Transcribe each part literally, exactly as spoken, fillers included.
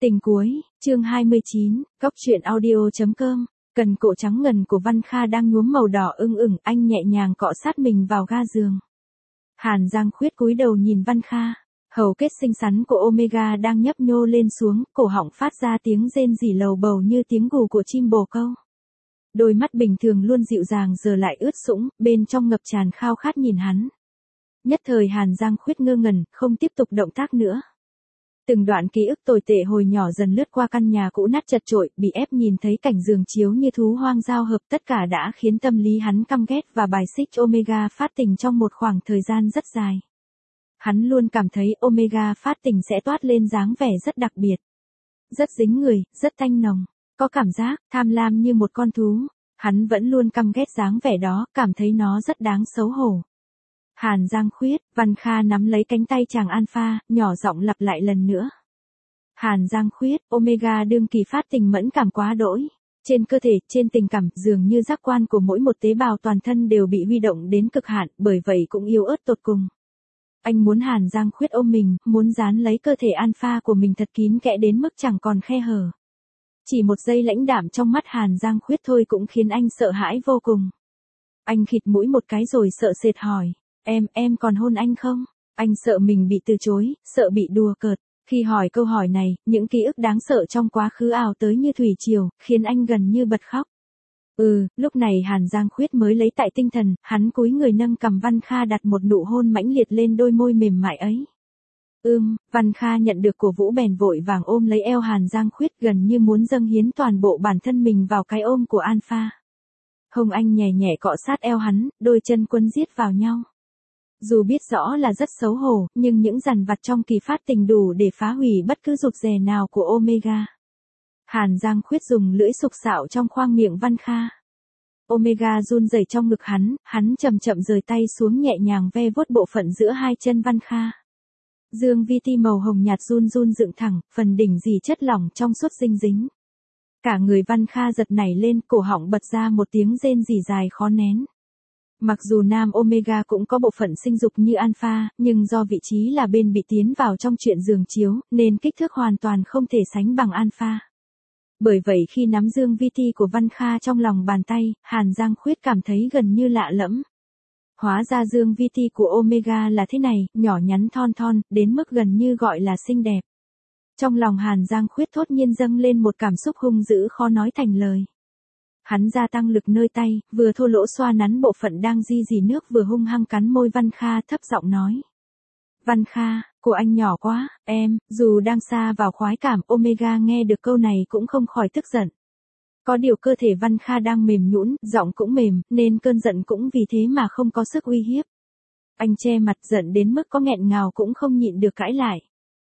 Tình cuối, chương hai mươi chín, góc truyện audio.com. Cần cổ trắng ngần của Văn Kha đang nhuốm màu đỏ ưng ửng, anh nhẹ nhàng cọ sát mình vào ga giường. Hàn Giang Khuyết cúi đầu nhìn Văn Kha, hầu kết xinh xắn của Omega đang nhấp nhô lên xuống, cổ họng phát ra tiếng rên rỉ lầu bầu như tiếng gù của chim bồ câu. Đôi mắt bình thường luôn dịu dàng giờ lại ướt sũng, bên trong ngập tràn khao khát nhìn hắn. Nhất thời Hàn Giang Khuyết ngơ ngẩn, không tiếp tục động tác nữa. Từng đoạn ký ức tồi tệ hồi nhỏ dần lướt qua căn nhà cũ nát chật chội, bị ép nhìn thấy cảnh giường chiếu như thú hoang giao hợp, tất cả đã khiến tâm lý hắn căm ghét và bài xích Omega phát tình trong một khoảng thời gian rất dài. Hắn luôn cảm thấy Omega phát tình sẽ toát lên dáng vẻ rất đặc biệt. Rất dính người, rất tanh nồng, có cảm giác tham lam như một con thú. Hắn vẫn luôn căm ghét dáng vẻ đó, cảm thấy nó rất đáng xấu hổ. Hàn Giang Khuyết, Văn Kha nắm lấy cánh tay chàng Alpha, nhỏ giọng lặp lại lần nữa. Hàn Giang Khuyết, Omega đương kỳ phát tình mẫn cảm quá đỗi. Trên cơ thể, trên tình cảm, dường như giác quan của mỗi một tế bào toàn thân đều bị huy động đến cực hạn, bởi vậy cũng yếu ớt tột cùng. Anh muốn Hàn Giang Khuyết ôm mình, muốn dán lấy cơ thể Alpha của mình thật kín kẽ đến mức chẳng còn khe hở. Chỉ một giây lãnh đạm trong mắt Hàn Giang Khuyết thôi cũng khiến anh sợ hãi vô cùng. Anh khịt mũi một cái rồi sợ sệt hỏi. Em, em còn hôn anh không? Anh sợ mình bị từ chối, sợ bị đùa cợt. Khi hỏi câu hỏi này, những ký ức đáng sợ trong quá khứ ào tới như thủy triều, khiến anh gần như bật khóc. Ừ, lúc này Hàn Giang Khuyết mới lấy tại tinh thần, hắn cúi người nâng cằm Văn Kha đặt một nụ hôn mãnh liệt lên đôi môi mềm mại ấy. Ưm, Văn Kha nhận được cổ vũ bèn vội vàng ôm lấy eo Hàn Giang Khuyết gần như muốn dâng hiến toàn bộ bản thân mình vào cái ôm của Alpha. Hông anh nhẹ nhẹ cọ sát eo hắn, đôi chân quấn giết vào nhau. Dù biết rõ là rất xấu hổ, nhưng những dằn vặt trong kỳ phát tình đủ để phá hủy bất cứ rụt rè nào của Omega. Hàn Giang Khuyết dùng lưỡi sục sạo trong khoang miệng Văn Kha. Omega run rẩy trong ngực hắn, hắn chậm chậm rời tay xuống nhẹ nhàng ve vuốt bộ phận giữa hai chân Văn Kha. Dương vi ti màu hồng nhạt run run dựng thẳng, phần đỉnh dì chất lỏng trong suốt dinh dính. Cả người Văn Kha giật nảy lên, cổ họng bật ra một tiếng rên rỉ dài khó nén. Mặc dù nam Omega cũng có bộ phận sinh dục như Alpha, nhưng do vị trí là bên bị tiến vào trong chuyện giường chiếu, nên kích thước hoàn toàn không thể sánh bằng Alpha. Bởi vậy khi nắm dương vi ti của Văn Kha trong lòng bàn tay, Hàn Giang Khuyết cảm thấy gần như lạ lẫm. Hóa ra dương vi ti của Omega là thế này, nhỏ nhắn thon thon, đến mức gần như gọi là xinh đẹp. Trong lòng Hàn Giang Khuyết thốt nhiên dâng lên một cảm xúc hung dữ khó nói thành lời. Hắn gia tăng lực nơi tay, vừa thô lỗ xoa nắn bộ phận đang di dì nước vừa hung hăng cắn môi Văn Kha thấp giọng nói. Văn Kha, của anh nhỏ quá, em, dù đang xa vào khoái cảm, Omega nghe được câu này cũng không khỏi tức giận. Có điều cơ thể Văn Kha đang mềm nhũn, giọng cũng mềm, nên cơn giận cũng vì thế mà không có sức uy hiếp. Anh che mặt giận đến mức có nghẹn ngào cũng không nhịn được cãi lại.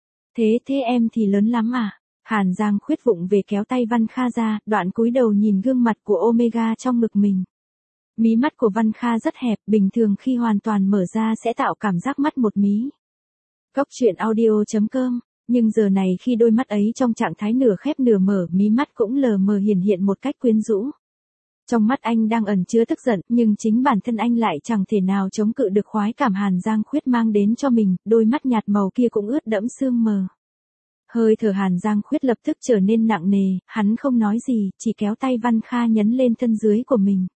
Thế thế em thì lớn lắm à? Hàn Giang Khuyết vụng về kéo tay Văn Kha ra, đoạn cúi đầu nhìn gương mặt của Omega trong ngực mình. Mí mắt của Văn Kha rất hẹp, bình thường khi hoàn toàn mở ra sẽ tạo cảm giác mắt một mí. Góc truyện audio.com, nhưng giờ này khi đôi mắt ấy trong trạng thái nửa khép nửa mở, mí mắt cũng lờ mờ hiển hiện một cách quyến rũ. Trong mắt anh đang ẩn chứa tức giận, nhưng chính bản thân anh lại chẳng thể nào chống cự được khoái cảm Hàn Giang Khuyết mang đến cho mình, đôi mắt nhạt màu kia cũng ướt đẫm sương mờ. Hơi thở Hàn Giang Khuyết lập tức trở nên nặng nề, hắn không nói gì, chỉ kéo tay Văn Kha nhấn lên thân dưới của mình.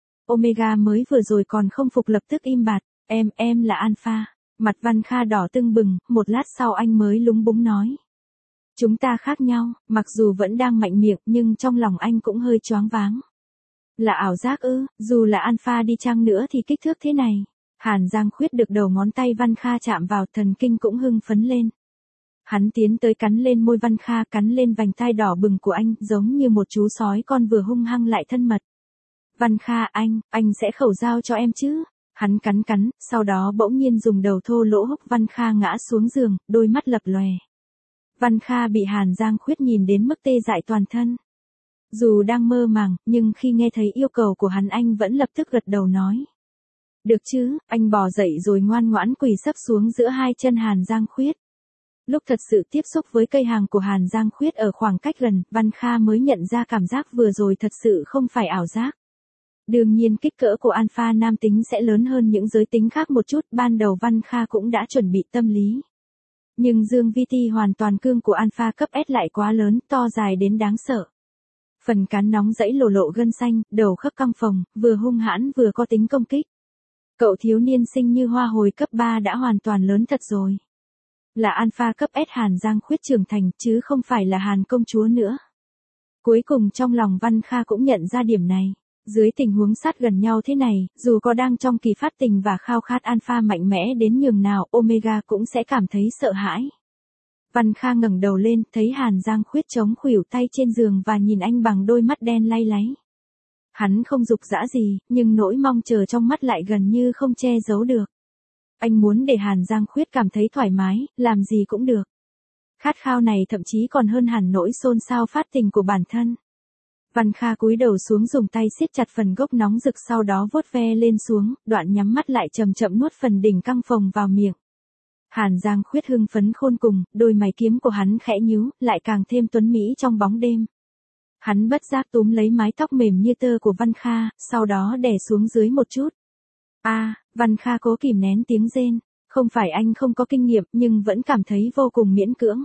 Omega mới vừa rồi còn không phục lập tức im bặt, em, em là Alpha. Mặt Văn Kha đỏ tưng bừng, một lát sau anh mới lúng búng nói. Chúng ta khác nhau, mặc dù vẫn đang mạnh miệng nhưng trong lòng anh cũng hơi choáng váng. Là ảo giác ư, dù là Alpha đi chăng nữa thì kích thước thế này. Hàn Giang Khuyết được đầu ngón tay Văn Kha chạm vào, thần kinh cũng hưng phấn lên. Hắn tiến tới cắn lên môi Văn Kha, cắn lên vành tai đỏ bừng của anh, giống như một chú sói con vừa hung hăng lại thân mật. Văn Kha, anh, anh sẽ khẩu giao cho em chứ? Hắn cắn cắn, sau đó bỗng nhiên dùng đầu thô lỗ húc Văn Kha ngã xuống giường, đôi mắt lập lòe. Văn Kha bị Hàn Giang Khuyết nhìn đến mức tê dại toàn thân. Dù đang mơ màng, nhưng khi nghe thấy yêu cầu của hắn anh vẫn lập tức gật đầu nói. Được chứ, anh bò dậy rồi ngoan ngoãn quỳ sấp xuống giữa hai chân Hàn Giang Khuyết. Lúc thật sự tiếp xúc với cây hàng của Hàn Giang Khuyết ở khoảng cách gần, Văn Kha mới nhận ra cảm giác vừa rồi thật sự không phải ảo giác. Đương nhiên kích cỡ của Alpha nam tính sẽ lớn hơn những giới tính khác một chút, ban đầu Văn Kha cũng đã chuẩn bị tâm lý. Nhưng Dương vê tê hoàn toàn cương của Alpha cấp S lại quá lớn, to dài đến đáng sợ. Phần cán nóng rẫy lộ lộ gân xanh, đầu khớp căng phồng, vừa hung hãn vừa có tính công kích. Cậu thiếu niên sinh như hoa hồi cấp ba đã hoàn toàn lớn thật rồi. Là Alpha cấp S Hàn Giang Khuyết trưởng thành chứ không phải là Hàn công chúa nữa. Cuối cùng trong lòng Văn Kha cũng nhận ra điểm này. Dưới tình huống sát gần nhau thế này, dù có đang trong kỳ phát tình và khao khát Alpha mạnh mẽ đến nhường nào, Omega cũng sẽ cảm thấy sợ hãi. Văn Kha ngẩng đầu lên, thấy Hàn Giang Khuyết chống khuỷu tay trên giường và nhìn anh bằng đôi mắt đen lay láy. Hắn không dục dã gì, nhưng nỗi mong chờ trong mắt lại gần như không che giấu được. Anh muốn để Hàn Giang Khuyết cảm thấy thoải mái, làm gì cũng được. Khát khao này thậm chí còn hơn hẳn nỗi xôn xao phát tình của bản thân. Văn Kha cúi đầu xuống dùng tay siết chặt phần gốc nóng rực, sau đó vuốt ve lên xuống, đoạn nhắm mắt lại chậm chậm nuốt phần đỉnh căng phồng vào miệng. Hàn Giang Khuyết hưng phấn khôn cùng, đôi mày kiếm của hắn khẽ nhíu, lại càng thêm tuấn mỹ trong bóng đêm. Hắn bất giác túm lấy mái tóc mềm như tơ của Văn Kha, sau đó đè xuống dưới một chút. A, à, Văn Kha cố kìm nén tiếng rên, không phải anh không có kinh nghiệm nhưng vẫn cảm thấy vô cùng miễn cưỡng.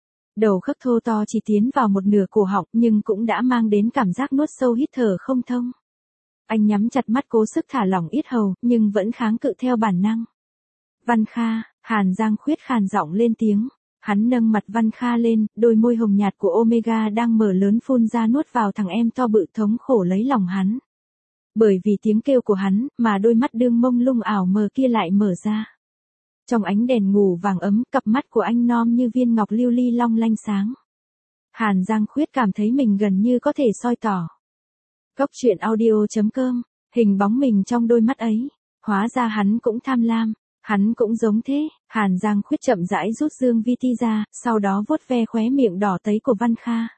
Đầu khớp thô to chỉ tiến vào một nửa cổ họng nhưng cũng đã mang đến cảm giác nuốt sâu hít thở không thông. Anh nhắm chặt mắt cố sức thả lỏng yết hầu nhưng vẫn kháng cự theo bản năng. Văn Kha, Hàn Giang Khuyết khàn giọng lên tiếng. Hắn nâng mặt Văn Kha lên, đôi môi hồng nhạt của Omega đang mở lớn phun ra nuốt vào thằng em to bự thống khổ lấy lòng hắn. Bởi vì tiếng kêu của hắn mà đôi mắt đương mông lung ảo mờ kia lại mở ra. Trong ánh đèn ngủ vàng ấm, cặp mắt của anh non như viên ngọc lưu ly long lanh sáng. Hàn Giang Khuyết cảm thấy mình gần như có thể soi tỏ. Góc truyện audio chấm com, hình bóng mình trong đôi mắt ấy. Hóa ra hắn cũng tham lam, hắn cũng giống thế. Hàn Giang Khuyết chậm rãi rút Dương vê tê ra, sau đó vuốt ve khóe miệng đỏ tấy của Văn Kha.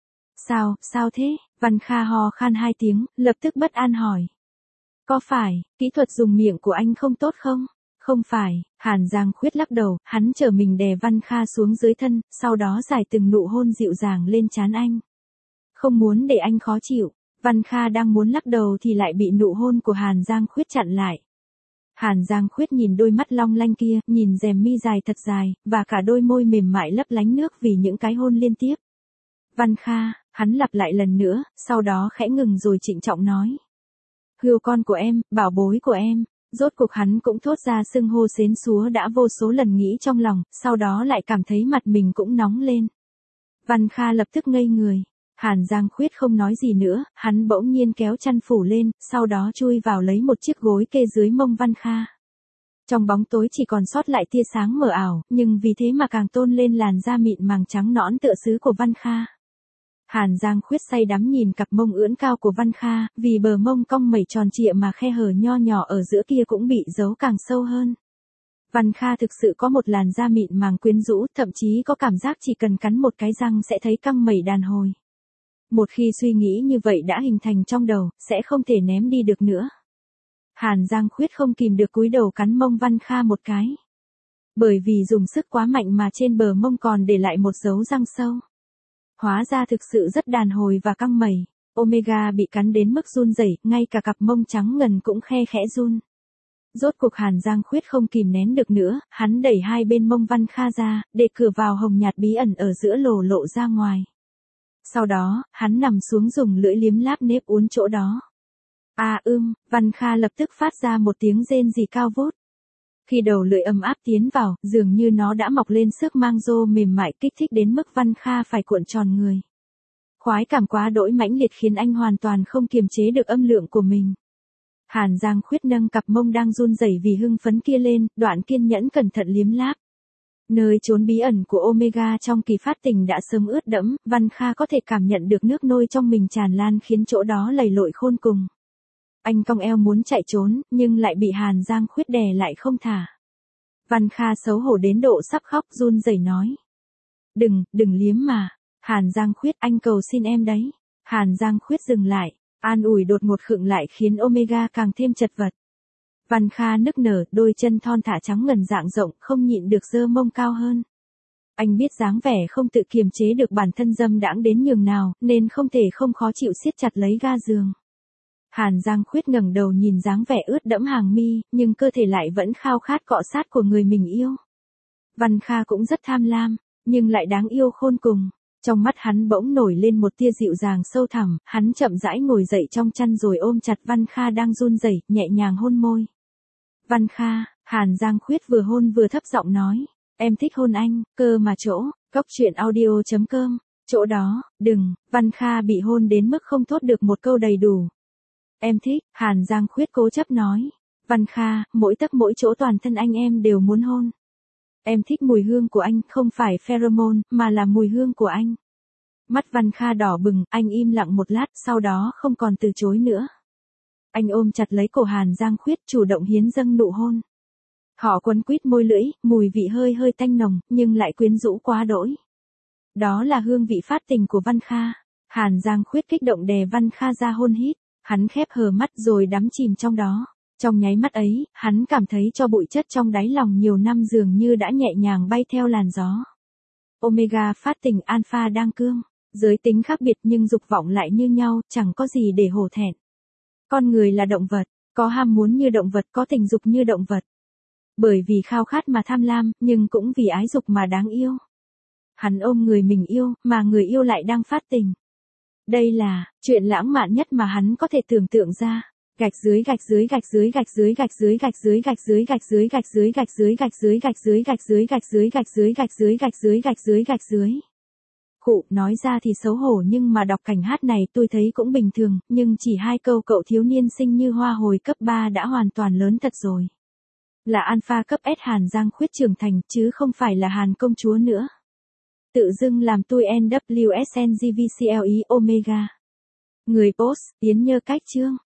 Sao, sao thế? Văn Kha ho khan hai tiếng, lập tức bất an hỏi. Có phải, kỹ thuật dùng miệng của anh không tốt không? Không phải, Hàn Giang Khuyết lắc đầu, hắn trở mình đè Văn Kha xuống dưới thân, sau đó giải từng nụ hôn dịu dàng lên trán anh. Không muốn để anh khó chịu, Văn Kha đang muốn lắc đầu thì lại bị nụ hôn của Hàn Giang Khuyết chặn lại. Hàn Giang Khuyết nhìn đôi mắt long lanh kia, nhìn rèm mi dài thật dài, và cả đôi môi mềm mại lấp lánh nước vì những cái hôn liên tiếp. Văn Kha, hắn lặp lại lần nữa, sau đó khẽ ngừng rồi trịnh trọng nói. Hươu con của em, bảo bối của em. Rốt cuộc hắn cũng thốt ra xưng hô xến xúa đã vô số lần nghĩ trong lòng, sau đó lại cảm thấy mặt mình cũng nóng lên. Văn Kha lập tức ngây người. Hàn Giang Khuyết không nói gì nữa, hắn bỗng nhiên kéo chăn phủ lên, sau đó chui vào lấy một chiếc gối kê dưới mông Văn Kha. Trong bóng tối chỉ còn sót lại tia sáng mờ ảo, nhưng vì thế mà càng tôn lên làn da mịn màng trắng nõn tựa sứ của Văn Kha. Hàn Giang Khuyết say đắm nhìn cặp mông ưỡn cao của Văn Kha, vì bờ mông cong mẩy tròn trịa mà khe hở nho nhỏ ở giữa kia cũng bị giấu càng sâu hơn. Văn Kha thực sự có một làn da mịn màng quyến rũ, thậm chí có cảm giác chỉ cần cắn một cái răng sẽ thấy căng mẩy đàn hồi. Một khi suy nghĩ như vậy đã hình thành trong đầu, sẽ không thể ném đi được nữa. Hàn Giang Khuyết không kìm được cúi đầu cắn mông Văn Kha một cái. Bởi vì dùng sức quá mạnh mà trên bờ mông còn để lại một dấu răng sâu. Hóa ra thực sự rất đàn hồi và căng mẩy. Omega bị cắn đến mức run rẩy, ngay cả cặp mông trắng ngần cũng khe khẽ run. Rốt cuộc Hàn Giang Khuyết không kìm nén được nữa, hắn đẩy hai bên mông Văn Kha ra, để cửa vào hồng nhạt bí ẩn ở giữa lồ lộ ra ngoài. Sau đó, hắn nằm xuống dùng lưỡi liếm láp nếp uốn chỗ đó. À ưm, Văn Kha lập tức phát ra một tiếng rên rỉ cao vút. Khi đầu lưỡi ấm áp tiến vào, dường như nó đã mọc lên sức mang rô mềm mại kích thích đến mức Văn Kha phải cuộn tròn người. Khoái cảm quá đỗi mãnh liệt khiến anh hoàn toàn không kiềm chế được âm lượng của mình. Hàn Giang Khuyết nâng cặp mông đang run rẩy vì hưng phấn kia lên, đoạn kiên nhẫn cẩn thận liếm láp. Nơi chốn bí ẩn của Omega trong kỳ phát tình đã sớm ướt đẫm, Văn Kha có thể cảm nhận được nước nôi trong mình tràn lan khiến chỗ đó lầy lội khôn cùng. Anh cong eo muốn chạy trốn, nhưng lại bị Hàn Giang Khuyết đè lại không thả. Văn Kha xấu hổ đến độ sắp khóc run rẩy nói. Đừng, đừng liếm mà. Hàn Giang Khuyết, anh cầu xin em đấy. Hàn Giang Khuyết dừng lại, an ủi đột ngột khựng lại khiến Omega càng thêm chật vật. Văn Kha nức nở, đôi chân thon thả trắng ngần rạng rộng, không nhịn được giơ mông cao hơn. Anh biết dáng vẻ không tự kiềm chế được bản thân dâm đãng đến nhường nào, nên không thể không khó chịu siết chặt lấy ga giường. Hàn Giang Khuyết ngẩng đầu nhìn dáng vẻ ướt đẫm hàng mi, nhưng cơ thể lại vẫn khao khát cọ sát của người mình yêu. Văn Kha cũng rất tham lam, nhưng lại đáng yêu khôn cùng. Trong mắt hắn bỗng nổi lên một tia dịu dàng sâu thẳm, hắn chậm rãi ngồi dậy trong chăn rồi ôm chặt Văn Kha đang run rẩy, nhẹ nhàng hôn môi. Văn Kha, Hàn Giang Khuyết vừa hôn vừa thấp giọng nói, em thích hôn anh, cơ mà chỗ, góc truyện audio chấm com, chỗ đó, đừng, Văn Kha bị hôn đến mức không thốt được một câu đầy đủ. Em thích, Hàn Giang Khuyết cố chấp nói. Văn Kha, mỗi tấc mỗi chỗ toàn thân anh em đều muốn hôn. Em thích mùi hương của anh, không phải pheromone, mà là mùi hương của anh. Mắt Văn Kha đỏ bừng, anh im lặng một lát, sau đó không còn từ chối nữa. Anh ôm chặt lấy cổ Hàn Giang Khuyết, chủ động hiến dâng nụ hôn. Họ quấn quýt môi lưỡi, mùi vị hơi hơi tanh nồng, nhưng lại quyến rũ quá đỗi. Đó là hương vị phát tình của Văn Kha. Hàn Giang Khuyết kích động đè Văn Kha ra hôn hít, hắn khép hờ mắt rồi đắm chìm trong đó. Trong nháy mắt ấy, hắn cảm thấy cho bụi chất trong đáy lòng nhiều năm dường như đã nhẹ nhàng bay theo làn gió. Omega phát tình, alpha đang cương. Giới tính khác biệt nhưng dục vọng lại như nhau, chẳng có gì để hổ thẹn. Con người là động vật, có ham muốn như động vật, có tình dục như động vật. Bởi vì khao khát mà tham lam, nhưng cũng vì ái dục mà đáng yêu. Hắn ôm người mình yêu, mà người yêu lại đang phát tình. Đây là chuyện lãng mạn nhất mà hắn có thể tưởng tượng ra. Gạch dưới gạch dưới gạch dưới gạch dưới gạch dưới gạch dưới gạch dưới gạch dưới gạch dưới gạch dưới gạch dưới gạch dưới gạch dưới gạch dưới gạch dưới gạch dưới gạch dưới gạch dưới gạch dưới. Khụ, nói ra thì xấu hổ nhưng mà đọc cảnh hát này tôi thấy cũng bình thường, nhưng chỉ hai câu cậu thiếu niên xinh như hoa hồi cấp ba đã hoàn toàn lớn thật rồi. Là alpha cấp S Hàn Giang Khuyết trưởng thành chứ không phải là Hàn công chúa nữa. Tự dưng làm tôi N W S N G V C L E Omega. Người post, Yến Nhơ Cách Chương.